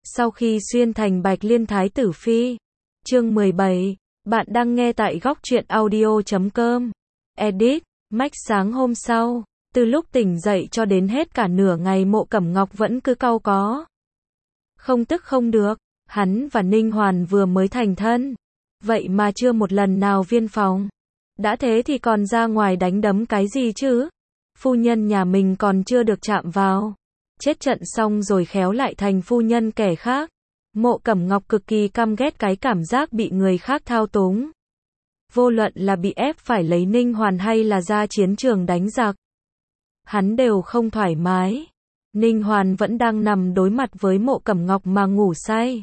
Sau khi xuyên thành Bạch Liên Thái tử Phi. Chương 17. Bạn đang nghe tại góc truyện audio.com. Edit. Mách sáng hôm sau, từ lúc tỉnh dậy cho đến hết cả nửa ngày Mộ Cẩm Ngọc vẫn cứ cau có. Không tức không được, hắn và Ninh Hoàn vừa mới thành thân. Vậy mà chưa một lần nào viên phòng. Đã thế thì còn ra ngoài đánh đấm cái gì chứ? Phu nhân nhà mình còn chưa được chạm vào. Chết trận xong rồi khéo lại thành phu nhân kẻ khác. Mộ Cẩm Ngọc cực kỳ căm ghét cái cảm giác bị người khác thao túng. Vô luận là bị ép phải lấy Ninh Hoàn hay là ra chiến trường đánh giặc, hắn đều không thoải mái. Ninh Hoàn vẫn đang nằm đối mặt với Mộ Cẩm Ngọc mà ngủ say.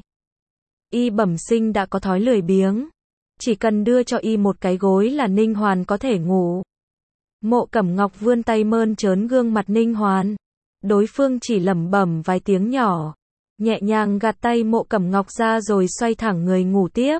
Y bẩm sinh đã có thói lười biếng. Chỉ cần đưa cho y một cái gối là Ninh Hoàn có thể ngủ. Mộ Cẩm Ngọc vươn tay mơn trớn gương mặt Ninh Hoàn. Đối phương chỉ lẩm bẩm vài tiếng nhỏ, nhẹ nhàng gạt tay Mộ Cẩm Ngọc ra rồi xoay thẳng người ngủ tiếp.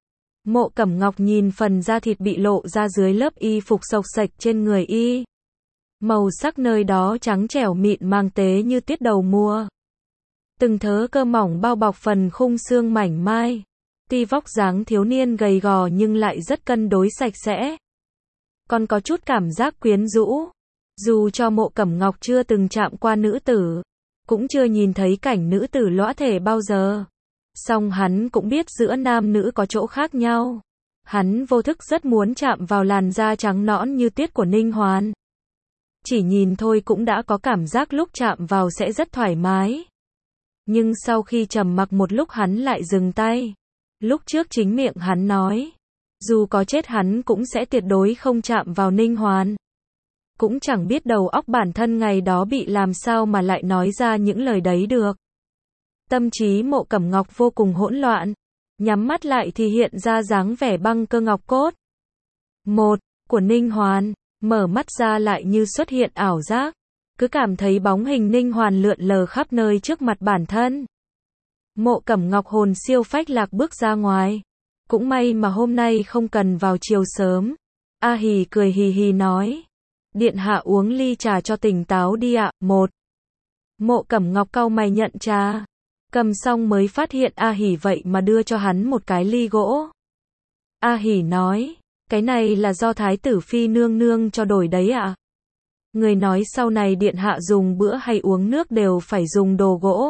Mộ Cẩm Ngọc nhìn phần da thịt bị lộ ra dưới lớp y phục xộc xệch trên người y. Màu sắc nơi đó trắng trẻo mịn màng tế như tiết đầu mùa. Từng thớ cơ mỏng bao bọc phần khung xương mảnh mai. Tuy vóc dáng thiếu niên gầy gò nhưng lại rất cân đối sạch sẽ. Còn có chút cảm giác quyến rũ. Dù cho Mộ Cẩm Ngọc chưa từng chạm qua nữ tử, cũng chưa nhìn thấy cảnh nữ tử lõa thể bao giờ. Song hắn cũng biết giữa nam nữ có chỗ khác nhau. Hắn vô thức rất muốn chạm vào làn da trắng nõn như tiết của Ninh Hoàn. Chỉ nhìn thôi cũng đã có cảm giác lúc chạm vào sẽ rất thoải mái. Nhưng sau khi trầm mặc một lúc hắn lại dừng tay. Lúc trước chính miệng hắn nói, dù có chết hắn cũng sẽ tuyệt đối không chạm vào Ninh Hoàn. Cũng chẳng biết đầu óc bản thân ngày đó bị làm sao mà lại nói ra những lời đấy được. Tâm trí Mộ Cẩm Ngọc vô cùng hỗn loạn. Nhắm mắt lại thì hiện ra dáng vẻ băng cơ ngọc cốt. Một, của Ninh Hoàn. Mở mắt ra lại như xuất hiện ảo giác. Cứ cảm thấy bóng hình Ninh Hoàn lượn lờ khắp nơi trước mặt bản thân. Mộ Cẩm Ngọc hồn siêu phách lạc bước ra ngoài. Cũng may mà hôm nay không cần vào chiều sớm. A Hỉ cười hì hì nói. Điện hạ uống ly trà cho tỉnh táo đi ạ. Một. Mộ Cẩm Ngọc cau mày nhận trà. Cầm xong mới phát hiện A Hỉ vậy mà đưa cho hắn một cái ly gỗ. A Hỉ nói. Cái này là do Thái tử Phi nương nương cho đổi đấy ạ. Người nói sau này điện hạ dùng bữa hay uống nước đều phải dùng đồ gỗ.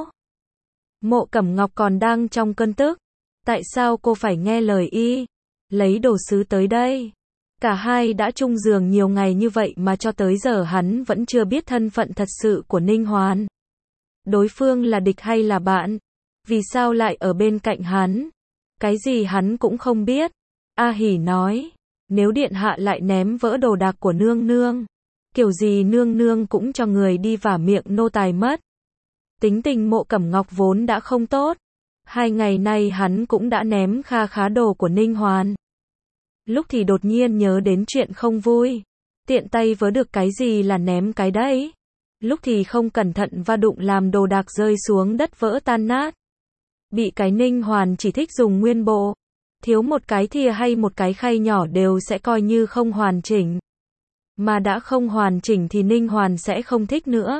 Mộ Cẩm Ngọc còn đang trong cơn tức. Tại sao cô phải nghe lời y? Lấy đồ sứ tới đây. Cả hai đã chung giường nhiều ngày như vậy mà cho tới giờ hắn vẫn chưa biết thân phận thật sự của Ninh Hoàn. Đối phương là địch hay là bạn? Vì sao lại ở bên cạnh hắn? Cái gì hắn cũng không biết. A Hỉ nói, nếu điện hạ lại ném vỡ đồ đạc của nương nương, kiểu gì nương nương cũng cho người đi vả miệng nô tài mất. Tính tình Mộ Cẩm Ngọc vốn đã không tốt. 2 ngày nay hắn cũng đã ném kha khá đồ của Ninh Hoàn. Lúc thì đột nhiên nhớ đến chuyện không vui. Tiện tay vớ được cái gì là ném cái đấy. Lúc thì không cẩn thận va đụng làm đồ đạc rơi xuống đất vỡ tan nát. Bị cái Ninh Hoàn chỉ thích dùng nguyên bộ. Thiếu một cái thìa hay một cái khay nhỏ đều sẽ coi như không hoàn chỉnh. Mà đã không hoàn chỉnh thì Ninh Hoàn sẽ không thích nữa.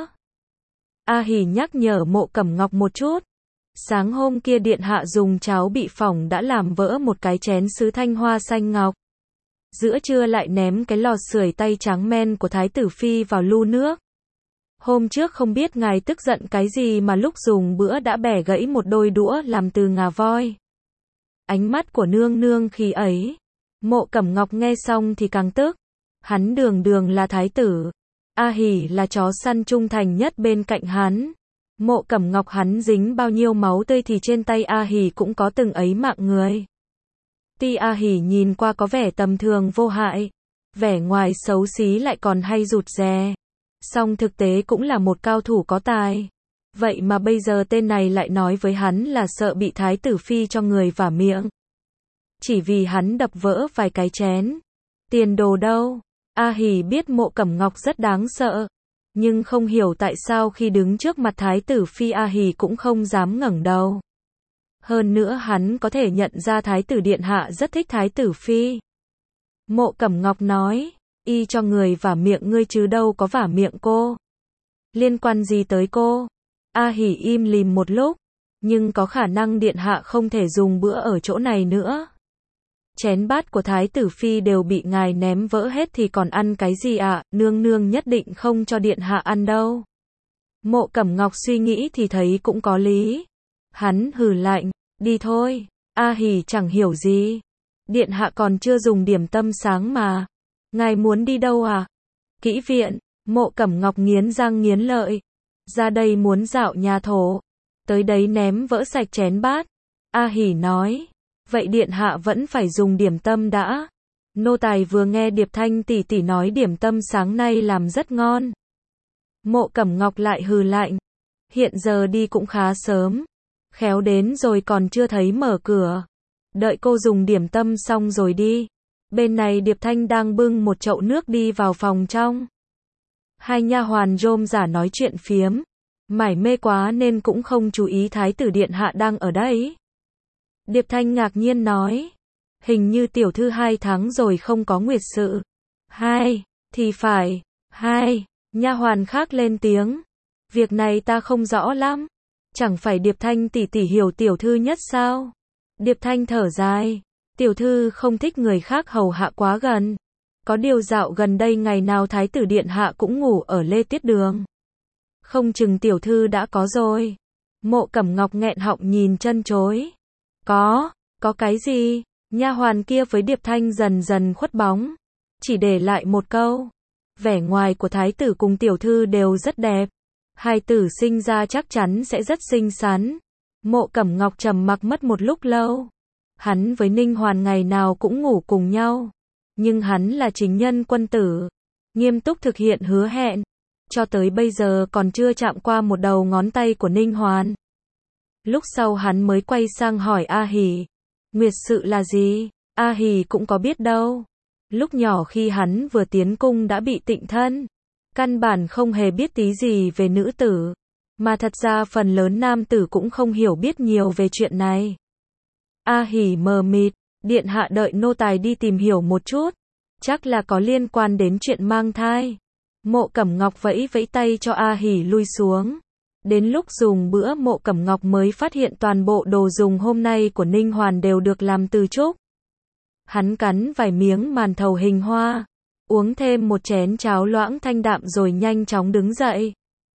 A Hỉ nhắc nhở Mộ Cẩm Ngọc một chút. Sáng hôm kia điện hạ dùng cháo bị phỏng đã làm vỡ một cái chén sứ thanh hoa xanh ngọc. Giữa trưa lại ném cái lò sưởi tay trắng men của Thái tử Phi vào lu nước. Hôm trước không biết ngài tức giận cái gì mà lúc dùng bữa đã bẻ gãy một đôi đũa làm từ ngà voi. Ánh mắt của nương nương khi ấy. Mộ Cẩm Ngọc nghe xong thì càng tức. Hắn đường đường là thái tử. A Hỉ là chó săn trung thành nhất bên cạnh hắn. Mộ Cẩm Ngọc hắn dính bao nhiêu máu tươi thì trên tay A Hỉ cũng có từng ấy mạng người. Tuy A Hỉ nhìn qua có vẻ tầm thường vô hại, vẻ ngoài xấu xí lại còn hay rụt rè, song thực tế cũng là một cao thủ có tài. Vậy mà bây giờ tên này lại nói với hắn là sợ bị Thái tử Phi cho người vả miệng. Chỉ vì hắn đập vỡ vài cái chén. Tiền đồ đâu? A Hỉ biết Mộ Cẩm Ngọc rất đáng sợ. Nhưng không hiểu tại sao khi đứng trước mặt Thái tử Phi A Hỉ cũng không dám ngẩng đầu. Hơn nữa hắn có thể nhận ra Thái tử Điện Hạ rất thích Thái tử Phi. Mộ Cẩm Ngọc nói, y cho người vả miệng ngươi chứ đâu có vả miệng cô. Liên quan gì tới cô? A Hỉ im lìm một lúc. Nhưng có khả năng điện hạ không thể dùng bữa ở chỗ này nữa. Chén bát của thái tử phi đều bị ngài ném vỡ hết thì còn ăn cái gì ạ, nương nương nhất định không cho điện hạ ăn đâu. Mộ Cẩm Ngọc suy nghĩ thì thấy cũng có lý. Hắn hừ lạnh, đi thôi. A Hỉ chẳng hiểu gì. Điện hạ còn chưa dùng điểm tâm sáng mà. Ngài muốn đi đâu à? Kỹ viện. Mộ Cẩm Ngọc nghiến răng nghiến lợi. Ra đây muốn dạo nhà thổ. Tới đấy ném vỡ sạch chén bát. A Hỉ nói. Vậy điện hạ vẫn phải dùng điểm tâm đã. Nô tài vừa nghe Điệp Thanh tỷ tỷ nói điểm tâm sáng nay làm rất ngon. Mộ Cẩm Ngọc lại hừ lạnh. Hiện giờ đi cũng khá sớm. Khéo đến rồi còn chưa thấy mở cửa. Đợi cô dùng điểm tâm xong rồi đi. Bên này Điệp Thanh đang bưng một chậu nước đi vào phòng trong. Hai nha hoàn rôm rả nói chuyện phiếm. Mải mê quá nên cũng không chú ý thái tử điện hạ đang ở đây. Điệp Thanh ngạc nhiên nói. Hình như tiểu thư 2 tháng rồi không có nguyệt sự. 2, thì phải. 2, nha hoàn khác lên tiếng. Việc này ta không rõ lắm. Chẳng phải Điệp Thanh tỷ tỷ hiểu tiểu thư nhất sao? Điệp Thanh thở dài. Tiểu thư không thích người khác hầu hạ quá gần. Có điều dạo gần đây ngày nào thái tử điện hạ cũng ngủ ở Lê Tiết Đường. Không chừng tiểu thư đã có rồi. Mộ Cẩm Ngọc nghẹn họng nhìn chân chối. Có cái gì? Nha hoàn kia với Điệp Thanh dần dần khuất bóng. Chỉ để lại một câu. Vẻ ngoài của thái tử cùng tiểu thư đều rất đẹp. Hai tử sinh ra chắc chắn sẽ rất xinh xắn. Mộ Cẩm Ngọc trầm mặc mất một lúc lâu. Hắn với Ninh Hoàn ngày nào cũng ngủ cùng nhau. Nhưng hắn là chính nhân quân tử. Nghiêm túc thực hiện hứa hẹn. Cho tới bây giờ còn chưa chạm qua một đầu ngón tay của Ninh Hoàn. Lúc sau hắn mới quay sang hỏi A Hỉ. Nguyệt sự là gì? A Hỉ cũng có biết đâu. Lúc nhỏ khi hắn vừa tiến cung đã bị tịnh thân. Căn bản không hề biết tí gì về nữ tử. Mà thật ra phần lớn nam tử cũng không hiểu biết nhiều về chuyện này. A Hỉ mờ mịt. Điện hạ đợi nô tài đi tìm hiểu một chút. Chắc là có liên quan đến chuyện mang thai. Mộ Cẩm Ngọc vẫy vẫy tay cho A Hỉ lui xuống. Đến lúc dùng bữa Mộ Cẩm Ngọc mới phát hiện toàn bộ đồ dùng hôm nay của Ninh Hoàn đều được làm từ trúc. Hắn cắn vài miếng màn thầu hình hoa. Uống thêm một chén cháo loãng thanh đạm rồi nhanh chóng đứng dậy.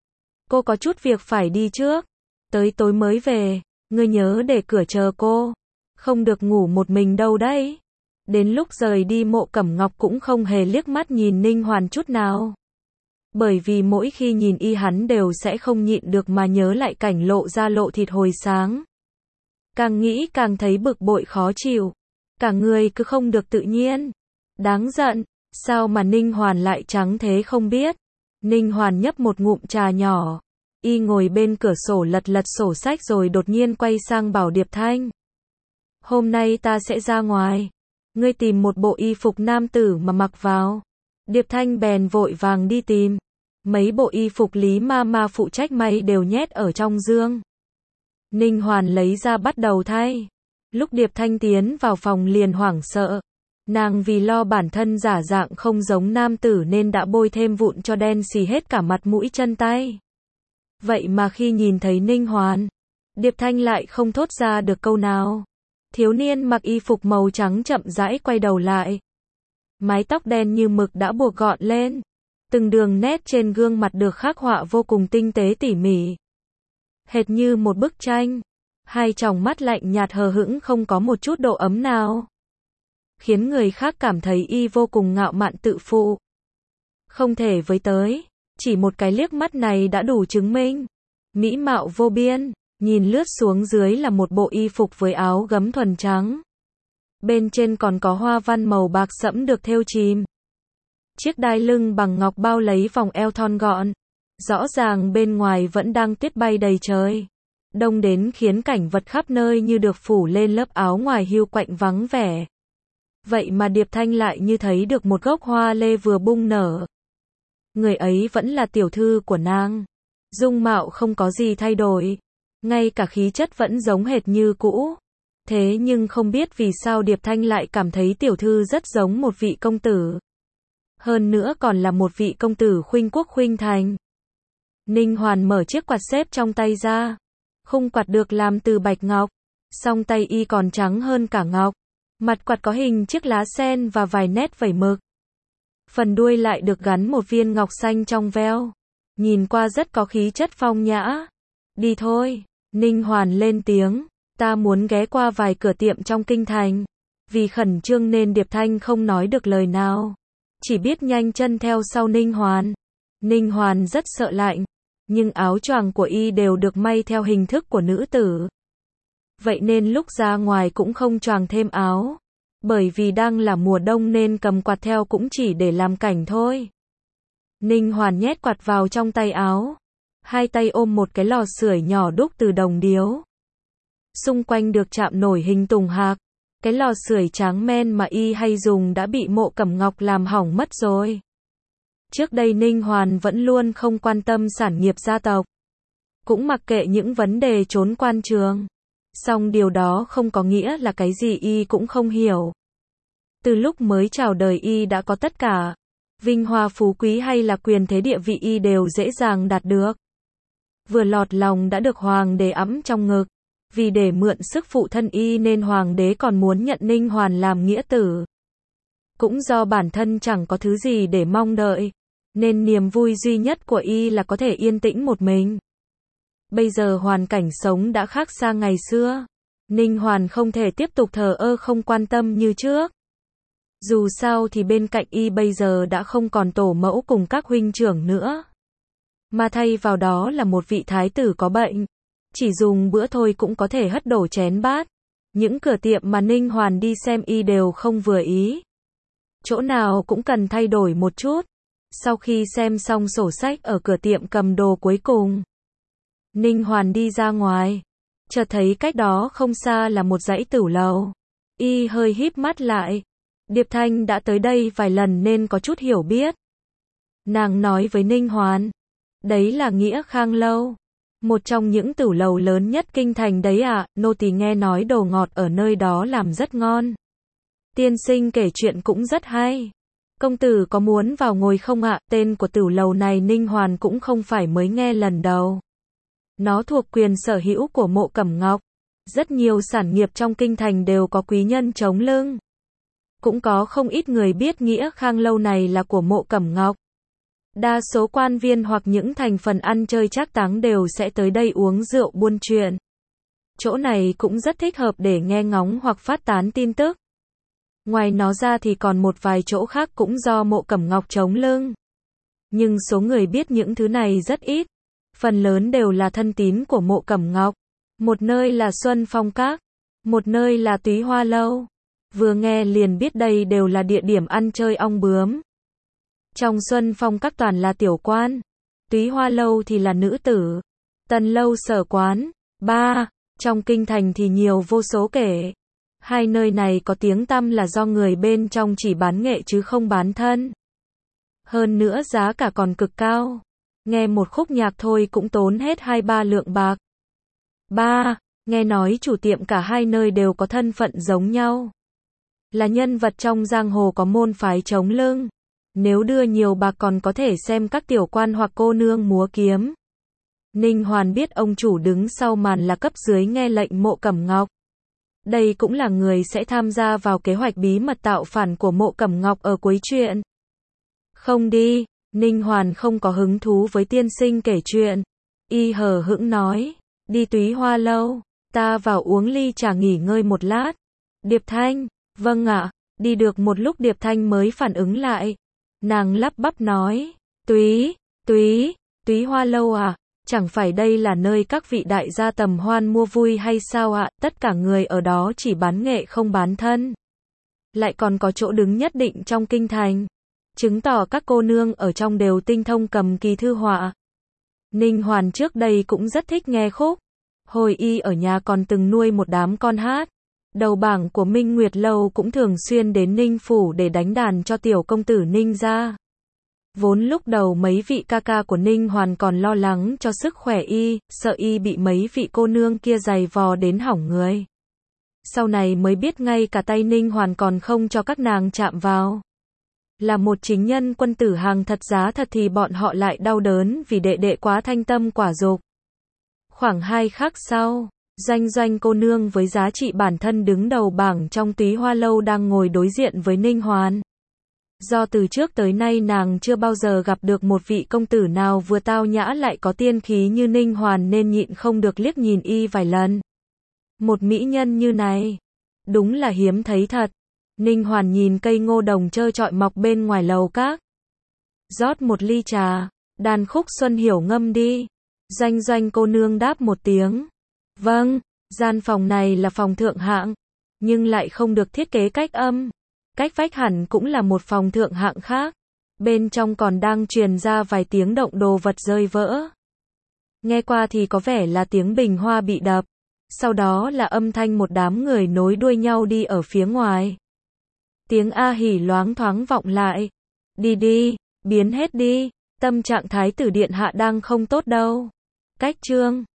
Cô có chút việc phải đi trước. Tới tối mới về. Ngươi nhớ để cửa chờ cô. Không được ngủ một mình đâu đấy. Đến lúc rời đi Mộ Cẩm Ngọc cũng không hề liếc mắt nhìn Ninh Hoàn chút nào. Bởi vì mỗi khi nhìn y hắn đều sẽ không nhịn được mà nhớ lại cảnh lộ ra lộ thịt hồi sáng. Càng nghĩ càng thấy bực bội khó chịu. Cả người cứ không được tự nhiên. Đáng giận. Sao mà Ninh Hoàn lại trắng thế không biết. Ninh Hoàn nhấp một ngụm trà nhỏ. Y ngồi bên cửa sổ lật lật sổ sách rồi đột nhiên quay sang bảo Điệp Thanh. Hôm nay ta sẽ ra ngoài. Ngươi tìm một bộ y phục nam tử mà mặc vào. Điệp Thanh bèn vội vàng đi tìm. Mấy bộ y phục Lý Mama phụ trách may đều nhét ở trong dương. Ninh Hoàn lấy ra bắt đầu thay. Lúc Điệp Thanh tiến vào phòng liền hoảng sợ. Nàng vì lo bản thân giả dạng không giống nam tử nên đã bôi thêm vụn cho đen xì hết cả mặt mũi chân tay. Vậy mà khi nhìn thấy Ninh Hoàn, Điệp Thanh lại không thốt ra được câu nào. Thiếu niên mặc y phục màu trắng chậm rãi quay đầu lại. Mái tóc đen như mực đã buộc gọn lên. Từng đường nét trên gương mặt được khắc họa vô cùng tinh tế tỉ mỉ. Hệt như một bức tranh. Hai tròng mắt lạnh nhạt hờ hững không có một chút độ ấm nào. Khiến người khác cảm thấy y vô cùng ngạo mạn tự phụ. Không thể với tới. Chỉ một cái liếc mắt này đã đủ chứng minh. Mỹ mạo vô biên. Nhìn lướt xuống dưới là một bộ y phục với áo gấm thuần trắng. Bên trên còn có hoa văn màu bạc sẫm được thêu chìm. Chiếc đai lưng bằng ngọc bao lấy vòng eo thon gọn. Rõ ràng bên ngoài vẫn đang tuyết bay đầy trời. Đông đến khiến cảnh vật khắp nơi như được phủ lên lớp áo ngoài hiu quạnh vắng vẻ. Vậy mà Điệp Thanh lại như thấy được một gốc hoa lê vừa bung nở. Người ấy vẫn là tiểu thư của nàng. Dung mạo không có gì thay đổi. Ngay cả khí chất vẫn giống hệt như cũ. Thế nhưng không biết vì sao Điệp Thanh lại cảm thấy tiểu thư rất giống một vị công tử. Hơn nữa còn là một vị công tử khuynh quốc khuynh thành. Ninh Hoàn mở chiếc quạt xếp trong tay ra. Khung quạt được làm từ bạch ngọc, song tay y còn trắng hơn cả ngọc. Mặt quạt có hình chiếc lá sen và vài nét vẩy mực. Phần đuôi lại được gắn một viên ngọc xanh trong veo. Nhìn qua rất có khí chất phong nhã. Đi thôi, Ninh Hoàn lên tiếng, ta muốn ghé qua vài cửa tiệm trong kinh thành. Vì khẩn trương nên Điệp Thanh không nói được lời nào, chỉ biết nhanh chân theo sau Ninh Hoàn. Ninh Hoàn rất sợ lạnh, nhưng áo choàng của y đều được may theo hình thức của nữ tử. Vậy nên lúc ra ngoài cũng không choàng thêm áo. Bởi vì đang là mùa đông nên cầm quạt theo cũng chỉ để làm cảnh thôi. Ninh Hoàn nhét quạt vào trong tay áo. Hai tay ôm một cái lò sưởi nhỏ đúc từ đồng điếu. Xung quanh được chạm nổi hình tùng hạc. Cái lò sưởi tráng men mà y hay dùng đã bị Mộ Cẩm Ngọc làm hỏng mất rồi. Trước đây Ninh Hoàn vẫn luôn không quan tâm sản nghiệp gia tộc. Cũng mặc kệ những vấn đề trốn quan trường. Song điều đó không có nghĩa là cái gì y cũng không hiểu. Từ lúc mới chào đời y đã có tất cả. Vinh hoa phú quý hay là quyền thế địa vị y đều dễ dàng đạt được. Vừa lọt lòng đã được hoàng đế ẵm trong ngực. Vì để mượn sức phụ thân y nên hoàng đế còn muốn nhận Ninh Hoàn làm nghĩa tử. Cũng do bản thân chẳng có thứ gì để mong đợi, nên niềm vui duy nhất của y là có thể yên tĩnh một mình. Bây giờ hoàn cảnh sống đã khác xa ngày xưa. Ninh Hoàn không thể tiếp tục thờ ơ không quan tâm như trước. Dù sao thì bên cạnh y bây giờ đã không còn tổ mẫu cùng các huynh trưởng nữa. Mà thay vào đó là một vị thái tử có bệnh. Chỉ dùng bữa thôi cũng có thể hất đổ chén bát. Những cửa tiệm mà Ninh Hoàn đi xem y đều không vừa ý. Chỗ nào cũng cần thay đổi một chút. Sau khi xem xong sổ sách ở cửa tiệm cầm đồ cuối cùng, Ninh Hoàn đi ra ngoài. Chợt thấy cách đó không xa là một dãy tửu lầu. Y hơi híp mắt lại. Điệp Thanh đã tới đây vài lần nên có chút hiểu biết. Nàng nói với Ninh Hoàn, đấy là Nghĩa Khang Lâu. Một trong những tửu lầu lớn nhất kinh thành đấy ạ, nô tỳ nghe nói đồ ngọt ở nơi đó làm rất ngon. Tiên sinh kể chuyện cũng rất hay. Công tử có muốn vào ngồi không ạ? Tên của tửu lầu này Ninh Hoàn cũng không phải mới nghe lần đầu. Nó thuộc quyền sở hữu của Mộ Cẩm Ngọc. Rất nhiều sản nghiệp trong kinh thành đều có quý nhân chống lưng. Cũng có không ít người biết Nghĩa Khang Lâu này là của Mộ Cẩm Ngọc. Đa số quan viên hoặc những thành phần ăn chơi trác táng đều sẽ tới đây uống rượu buôn chuyện. Chỗ này cũng rất thích hợp để nghe ngóng hoặc phát tán tin tức. Ngoài nó ra thì còn một vài chỗ khác cũng do Mộ Cẩm Ngọc chống lưng. Nhưng số người biết những thứ này rất ít. Phần lớn đều là thân tín của Mộ Cẩm Ngọc. Một nơi là Xuân Phong Các, một nơi là Túy Hoa Lâu. Vừa nghe liền biết đây đều là địa điểm ăn chơi ong bướm. Trong Xuân Phong Các toàn là tiểu quan, Túy Hoa Lâu thì là nữ tử, Tần Lâu sở quán. Trong kinh thành thì nhiều vô số kể. Hai nơi này có tiếng tăm là do người bên trong chỉ bán nghệ chứ không bán thân. Hơn nữa giá cả còn cực cao. Nghe một khúc nhạc thôi cũng tốn hết 2-3 lượng bạc. Nghe nói chủ tiệm cả hai nơi đều có thân phận giống nhau. Là nhân vật trong giang hồ có môn phái chống lưng. Nếu đưa nhiều bạc còn có thể xem các tiểu quan hoặc cô nương múa kiếm. Ninh Hoàn biết ông chủ đứng sau màn là cấp dưới nghe lệnh Mộ Cẩm Ngọc. Đây cũng là người sẽ tham gia vào kế hoạch bí mật tạo phản của Mộ Cẩm Ngọc ở cuối chuyện. Không đi, Ninh Hoàn không có hứng thú với tiên sinh kể chuyện. Y hờ hững nói, đi Túy Hoa Lâu, ta vào uống ly trà nghỉ ngơi một lát. Điệp Thanh, vâng ạ. Đi được một lúc Điệp Thanh mới phản ứng lại. Nàng lắp bắp nói, Túy Hoa Lâu à? Chẳng phải đây là nơi các vị đại gia tầm hoan mua vui hay sao ạ? Tất cả người ở đó chỉ bán nghệ không bán thân. Lại còn có chỗ đứng nhất định trong kinh thành. Chứng tỏ các cô nương ở trong đều tinh thông cầm kỳ thư họa. Ninh Hoàn trước đây cũng rất thích nghe khúc. Hồi y ở nhà còn từng nuôi một đám con hát. Đầu bảng của Minh Nguyệt Lâu cũng thường xuyên đến Ninh Phủ để đánh đàn cho tiểu công tử Ninh gia. Vốn lúc đầu mấy vị ca ca của Ninh Hoàn còn lo lắng cho sức khỏe y, sợ y bị mấy vị cô nương kia giày vò đến hỏng người. Sau này mới biết ngay cả tay Ninh Hoàn còn không cho các nàng chạm vào. Là một chính nhân quân tử hàng thật giá thật thì bọn họ lại đau đớn vì đệ đệ quá thanh tâm quả dục. Khoảng 2 khắc sau, Doanh Doanh cô nương với giá trị bản thân đứng đầu bảng trong Túy Hoa Lâu đang ngồi đối diện với Ninh Hoàn. Do từ trước tới nay nàng chưa bao giờ gặp được một vị công tử nào vừa tao nhã lại có tiên khí như Ninh Hoàn nên nhịn không được liếc nhìn y vài lần. Một mỹ nhân như này, đúng là hiếm thấy thật. Ninh Hoàn nhìn cây ngô đồng trơ trọi mọc bên ngoài lầu các. Rót một ly trà, đàn khúc Xuân Hiểu ngâm đi. Doanh Doanh cô nương đáp một tiếng. Vâng, gian phòng này là phòng thượng hạng, nhưng lại không được thiết kế cách âm. Cách vách hẳn cũng là một phòng thượng hạng khác. Bên trong còn đang truyền ra vài tiếng động đồ vật rơi vỡ. Nghe qua thì có vẻ là tiếng bình hoa bị đập. Sau đó là âm thanh một đám người nối đuôi nhau đi ở phía ngoài. Tiếng a hỉ loáng thoáng vọng lại. Đi đi, biến hết đi, tâm trạng thái tử điện hạ đang không tốt đâu. Cách chương